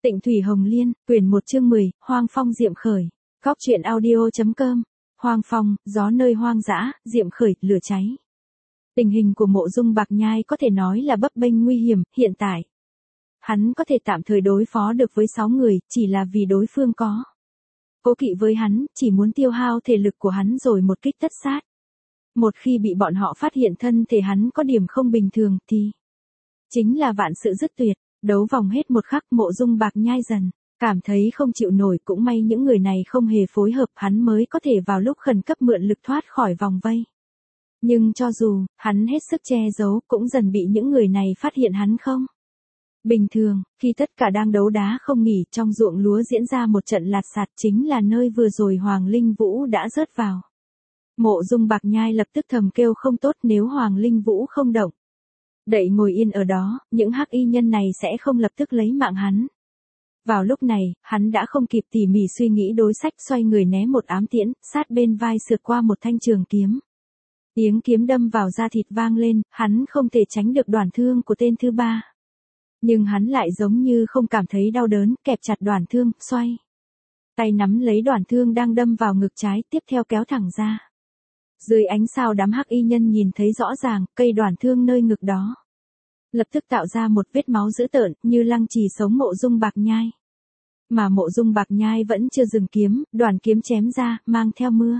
Tịnh Thủy Hồng Liên, quyển 1 chương 10, Hoang Phong Diệm Khởi. Góc truyện audio.com. Hoang Phong, gió nơi hoang dã, Diệm Khởi, lửa cháy. Tình hình của Mộ Dung Bạc Nhai có thể nói là bấp bênh nguy hiểm, hiện tại. Hắn có thể tạm thời đối phó được với 6 người, chỉ là vì đối phương có cố kỵ với hắn, chỉ muốn tiêu hao thể lực của hắn rồi một kích tất sát. Một khi bị bọn họ phát hiện thân thể hắn có điểm không bình thường thì chính là vạn sự dứt tuyệt. Đấu vòng hết một khắc, Mộ Dung Bạc Nhai dần cảm thấy không chịu nổi, cũng may những người này không hề phối hợp, hắn mới có thể vào lúc khẩn cấp mượn lực thoát khỏi vòng vây. Nhưng cho dù hắn hết sức che giấu, cũng dần bị những người này phát hiện hắn không bình thường. Khi tất cả đang đấu đá không nghỉ, trong ruộng lúa diễn ra một trận lạt sạt, chính là nơi vừa rồi Hoàng Linh Vũ đã rớt vào. Mộ Dung Bạc Nhai lập tức thầm kêu không tốt, nếu Hoàng Linh Vũ không động đậy ngồi yên ở đó, những hắc y nhân này sẽ không lập tức lấy mạng hắn. Vào lúc này, hắn đã không kịp tỉ mỉ suy nghĩ đối sách, xoay người né một ám tiễn, sát bên vai sượt qua một thanh trường kiếm. Tiếng kiếm đâm vào da thịt vang lên, hắn không thể tránh được đoản thương của tên thứ ba. Nhưng hắn lại giống như không cảm thấy đau đớn, kẹp chặt đoản thương, xoay tay nắm lấy đoản thương đang đâm vào ngực trái, tiếp theo kéo thẳng ra. Dưới ánh sao, đám hắc y nhân nhìn thấy rõ ràng, cây đoản thương nơi ngực đó lập tức tạo ra một vết máu dữ tợn, như lăng trì sống Mộ Dung Bạc Nhai. Mà Mộ Dung Bạc Nhai vẫn chưa dừng kiếm, đoản kiếm chém ra, mang theo mưa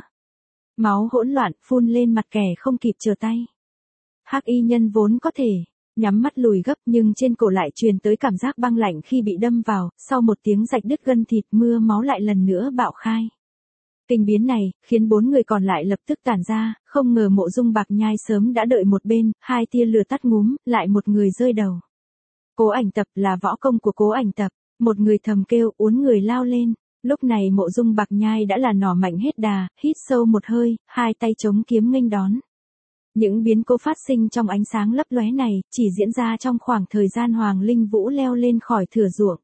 máu hỗn loạn, phun lên mặt kẻ không kịp trở tay. Hắc y nhân vốn có thể nhắm mắt lùi gấp, nhưng trên cổ lại truyền tới cảm giác băng lạnh khi bị đâm vào, sau một tiếng rạch đứt gân thịt, mưa máu lại lần nữa bạo khai. Tình biến này khiến 4 người còn lại lập tức tản ra, không ngờ Mộ Dung Bạc Nhai sớm đã đợi một bên, 2 tia lửa tắt ngúm, lại một người rơi đầu. Cố Ảnh Tập, là võ công của Cố Ảnh Tập. Một người thầm kêu, uốn người lao lên. Lúc này Mộ Dung Bạc Nhai đã là nỏ mạnh hết đà, hít sâu một hơi, 2 tay chống kiếm nghênh đón. Những biến cố phát sinh trong ánh sáng lấp lóe này chỉ diễn ra trong khoảng thời gian Hoàng Linh Vũ leo lên khỏi thửa ruộng.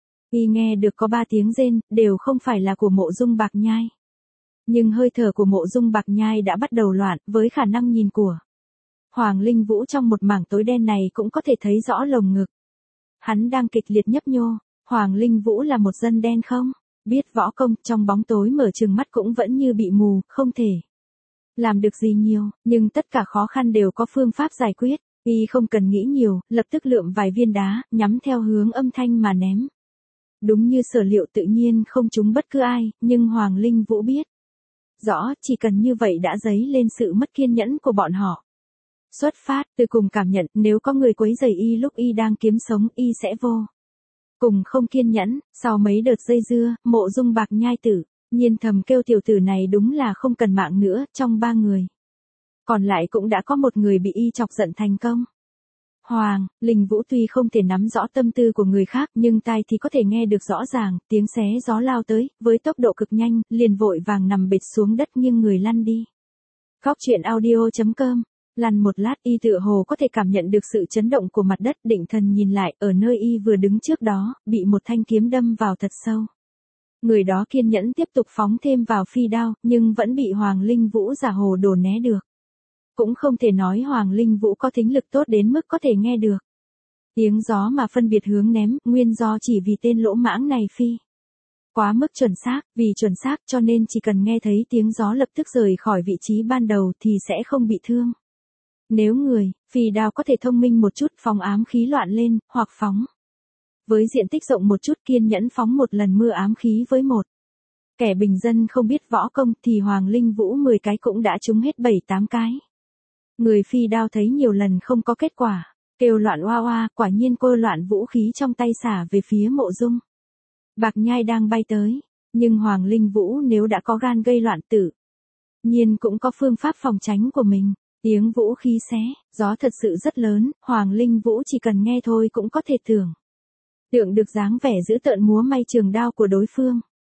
Y nghe được có 3 tiếng rên, đều không phải là của Mộ Dung Bạc Nhai. Nhưng hơi thở của Mộ Dung Bạc Nhai đã bắt đầu loạn, với khả năng nhìn của Hoàng Linh Vũ trong một mảng tối đen này cũng có thể thấy rõ lồng ngực. Hắn đang kịch liệt nhấp nhô. Hoàng Linh Vũ là một dân đen không biết võ công, trong bóng tối mở trừng mắt cũng vẫn như bị mù, không thể làm được gì nhiều, nhưng tất cả khó khăn đều có phương pháp giải quyết. Y không cần nghĩ nhiều, lập tức lượm vài viên đá, nhắm theo hướng âm thanh mà ném. Đúng như sở liệu, tự nhiên không trúng bất cứ ai, nhưng Hoàng Linh Vũ biết rõ chỉ cần như vậy đã dấy lên sự mất kiên nhẫn của bọn họ. Xuất phát từ cùng cảm nhận, nếu có người quấy rầy y lúc y đang kiếm sống, y sẽ vô cùng không kiên nhẫn. Sau mấy đợt dây dưa, Mộ Dung Bạc Nhai tự nhiên thầm kêu tiểu tử này đúng là không cần mạng nữa. Trong 3 người còn lại cũng đã có một người bị y chọc giận thành công. Hoàng Linh Vũ tuy không thể nắm rõ tâm tư của người khác, nhưng tai thì có thể nghe được rõ ràng, tiếng xé gió lao tới, với tốc độ cực nhanh, liền vội vàng nằm bệt xuống đất nghiêng người lăn đi. Góc truyện audio.com. Lăn một lát, y tựa hồ có thể cảm nhận được sự chấn động của mặt đất, định thần nhìn lại, ở nơi y vừa đứng trước đó, bị một thanh kiếm đâm vào thật sâu. Người đó kiên nhẫn tiếp tục phóng thêm vào phi đao, nhưng vẫn bị Hoàng Linh Vũ giả hồ đồ né được. Cũng không thể nói Hoàng Linh Vũ có thính lực tốt đến mức có thể nghe được tiếng gió mà phân biệt hướng ném, nguyên do chỉ vì tên lỗ mãng này phi quá mức chuẩn xác, vì chuẩn xác cho nên chỉ cần nghe thấy tiếng gió lập tức rời khỏi vị trí ban đầu thì sẽ không bị thương. Nếu người phi đao có thể thông minh một chút, phóng ám khí loạn lên, hoặc phóng với diện tích rộng một chút, kiên nhẫn phóng một lần mưa ám khí với một kẻ bình dân không biết võ công, thì Hoàng Linh Vũ 10 cái cũng đã trúng hết 7-8 cái. Người phi đao thấy nhiều lần không có kết quả, kêu loạn oa oa, quả nhiên cô loạn vũ khí trong tay xả về phía Mộ Dung Bạc Nhai đang bay tới. Nhưng Hoàng Linh Vũ nếu đã có gan gây loạn, tự nhiên cũng có phương pháp phòng tránh của mình. Tiếng vũ khí xé gió thật sự rất lớn, Hoàng Linh Vũ chỉ cần nghe thôi cũng có thể tưởng tượng được dáng vẻ dữ tợn múa may trường đao của đối phương.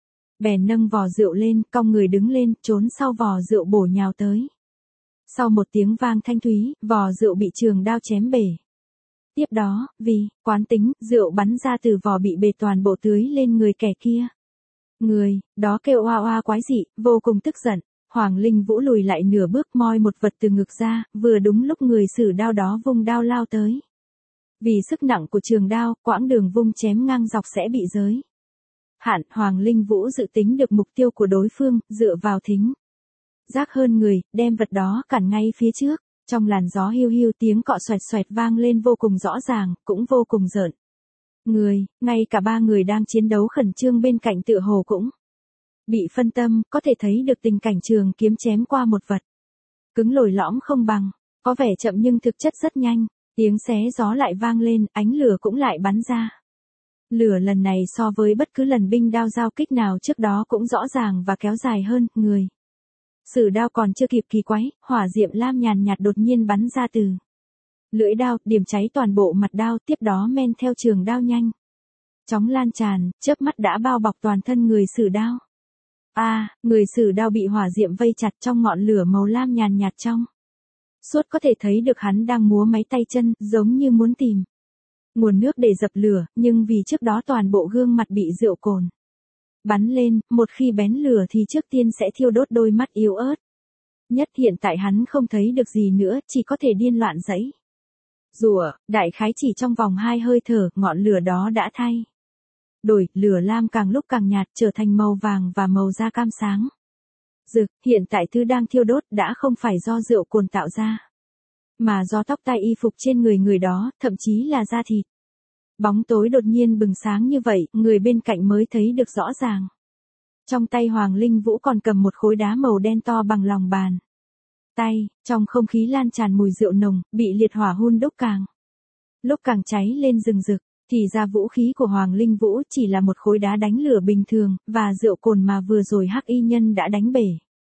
Bèn nâng vò rượu lên, cong người đứng lên, trốn sau vò rượu bổ nhào tới. Sau một tiếng vang thanh thúy, vò rượu bị trường đao chém bể. Tiếp đó, vì quán tính, rượu bắn ra từ vò bị bể toàn bộ tưới lên người kẻ kia. Người đó kêu oa oa quái dị, vô cùng tức giận. Hoàng Linh Vũ lùi lại nửa bước, moi một vật từ ngực ra, vừa đúng lúc người sử đao đó vung đao lao tới. Vì sức nặng của trường đao, quãng đường vung chém ngang dọc sẽ bị giới hạn. Hoàng Linh Vũ dự tính được mục tiêu của đối phương, dựa vào thính giác hơn người, đem vật đó cản ngay phía trước. Trong làn gió hiu hiu tiếng cọ xoẹt xoẹt vang lên vô cùng rõ ràng, cũng vô cùng rợn người, ngay cả ba người đang chiến đấu khẩn trương bên cạnh tựa hồ cũng bị phân tâm, có thể thấy được tình cảnh trường kiếm chém qua một vật cứng lồi lõm không bằng, có vẻ chậm nhưng thực chất rất nhanh. Tiếng xé gió lại vang lên, ánh lửa cũng lại bắn ra. Lửa lần này so với bất cứ lần binh đao giao kích nào trước đó cũng rõ ràng và kéo dài hơn. Người sử đao còn chưa kịp kỳ quái, hỏa diệm lam nhàn nhạt đột nhiên bắn ra từ lưỡi đao, điểm cháy toàn bộ mặt đao, tiếp đó men theo trường đao nhanh chóng lan tràn, chớp mắt đã bao bọc toàn thân người sử đao. Người sử đao bị hỏa diệm vây chặt trong ngọn lửa màu lam nhàn nhạt trong suốt, có thể thấy được hắn đang múa máy tay chân, giống như muốn tìm nguồn nước để dập lửa, nhưng vì trước đó toàn bộ gương mặt bị rượu cồn bắn lên, một khi bén lửa thì trước tiên sẽ thiêu đốt đôi mắt yếu ớt nhất. Hiện tại hắn không thấy được gì nữa, chỉ có thể điên loạn giãy giụa. Đại khái chỉ trong vòng 2 hơi thở, ngọn lửa đó đã thay đổi, lửa lam càng lúc càng nhạt, trở thành màu vàng và màu da cam sáng rực. Hiện tại thứ đang thiêu đốt đã không phải do rượu cồn tạo ra, mà do tóc tai y phục trên người người đó, thậm chí là da thịt. Bóng tối đột nhiên bừng sáng như vậy, người bên cạnh mới thấy được rõ ràng. Trong tay Hoàng Linh Vũ còn cầm một khối đá màu đen to bằng lòng bàn tay, trong không khí lan tràn mùi rượu nồng, bị liệt hỏa hun đúc càng lúc càng cháy lên rừng rực. Thì ra vũ khí của Hoàng Linh Vũ chỉ là một khối đá đánh lửa bình thường, và rượu cồn mà vừa rồi Hắc Y Nhân đã đánh bể.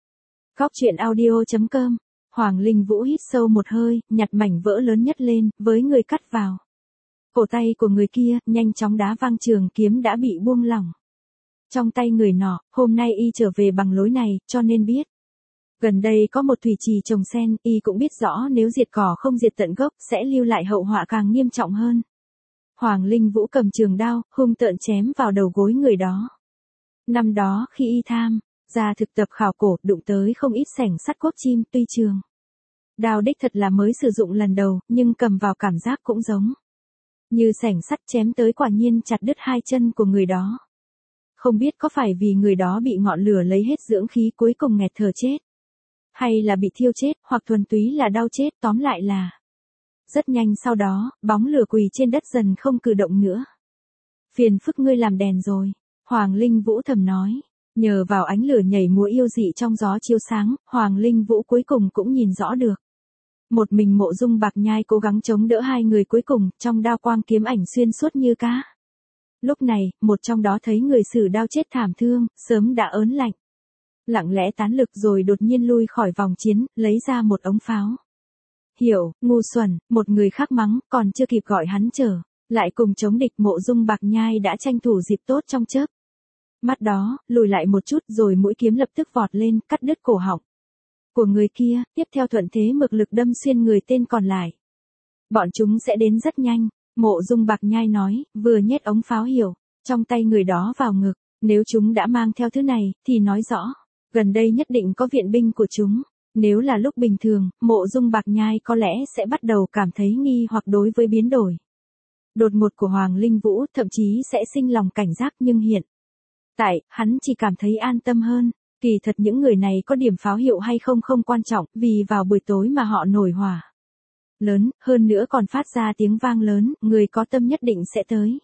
Góc truyện audio.com. Hoàng Linh Vũ hít sâu một hơi, nhặt mảnh vỡ lớn nhất lên, với người cắt vào cổ tay của người kia, nhanh chóng đá văng trường kiếm đã bị buông lỏng trong tay người nọ. Hôm nay y trở về bằng lối này, cho nên biết gần đây có một thủy trì trồng sen, y cũng biết rõ nếu diệt cỏ không diệt tận gốc, sẽ lưu lại hậu họa càng nghiêm trọng hơn. Hoàng Linh Vũ cầm trường đao, hung tợn chém vào đầu gối người đó. Năm đó khi y tham gia thực tập khảo cổ, đụng tới không ít xẻng sắt quốc chim, tuy trường đao đích thật là mới sử dụng lần đầu, nhưng cầm vào cảm giác cũng giống như xẻng sắt chém tới, quả nhiên chặt đứt 2 chân của người đó. Không biết có phải vì người đó bị ngọn lửa lấy hết dưỡng khí cuối cùng nghẹt thở chết, hay là bị thiêu chết, hoặc thuần túy là đau chết, tóm lại là rất nhanh sau đó, bóng lửa quỳ trên đất dần không cử động nữa. Phiền phức ngươi làm đèn rồi, Hoàng Linh Vũ thầm nói. Nhờ vào ánh lửa nhảy múa yêu dị trong gió chiếu sáng, Hoàng Linh Vũ cuối cùng cũng nhìn rõ được. Một mình Mộ Dung Bạc Nhai cố gắng chống đỡ 2 người cuối cùng, trong đao quang kiếm ảnh xuyên suốt như cá. Lúc này, một trong đó thấy người sử đao chết thảm thương, sớm đã ớn lạnh. Lặng lẽ tán lực rồi đột nhiên lui khỏi vòng chiến, lấy ra một ống pháo. Hiểu, ngu xuẩn, một người khác mắng, còn chưa kịp gọi hắn trở lại cùng chống địch, Mộ Dung Bạc Nhai đã tranh thủ dịp tốt trong chớp mắt đó, lùi lại một chút rồi mũi kiếm lập tức vọt lên, cắt đứt cổ họng của người kia, tiếp theo thuận thế mực lực đâm xuyên người tên còn lại. Bọn chúng sẽ đến rất nhanh, Mộ Dung Bạc Nhai nói, vừa nhét ống pháo hiểu trong tay người đó vào ngực. Nếu chúng đã mang theo thứ này, thì nói rõ gần đây nhất định có viện binh của chúng. Nếu là lúc bình thường, Mộ Dung Bạc Nhai có lẽ sẽ bắt đầu cảm thấy nghi hoặc đối với biến đổi đột ngột của Hoàng Linh Vũ, thậm chí sẽ sinh lòng cảnh giác, nhưng hiện tại, hắn chỉ cảm thấy an tâm hơn. Kỳ thật những người này có điểm pháo hiệu hay không không quan trọng, vì vào buổi tối mà họ nổi hỏa lớn, hơn nữa còn phát ra tiếng vang lớn, người có tâm nhất định sẽ tới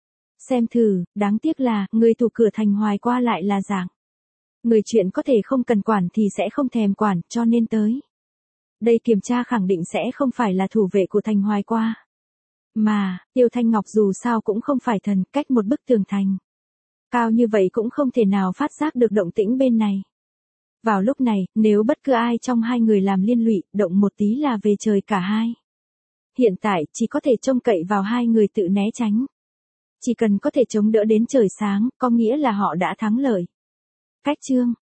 xem thử. Đáng tiếc là, người thủ cửa thành Hoài Qua lại là dạng người chuyện có thể không cần quản thì sẽ không thèm quản, cho nên tới đây kiểm tra khẳng định sẽ không phải là thủ vệ của thành Hoài Qua. Mà, Tiêu Thanh Ngọc dù sao cũng không phải thần, cách một bức tường thành cao như vậy cũng không thể nào phát giác được động tĩnh bên này. Vào lúc này, nếu bất cứ ai trong 2 người làm liên lụy, động một tí là về trời cả hai. Hiện tại, chỉ có thể trông cậy vào 2 người tự né tránh. Chỉ cần có thể chống đỡ đến trời sáng, có nghĩa là họ đã thắng lợi. Cách chương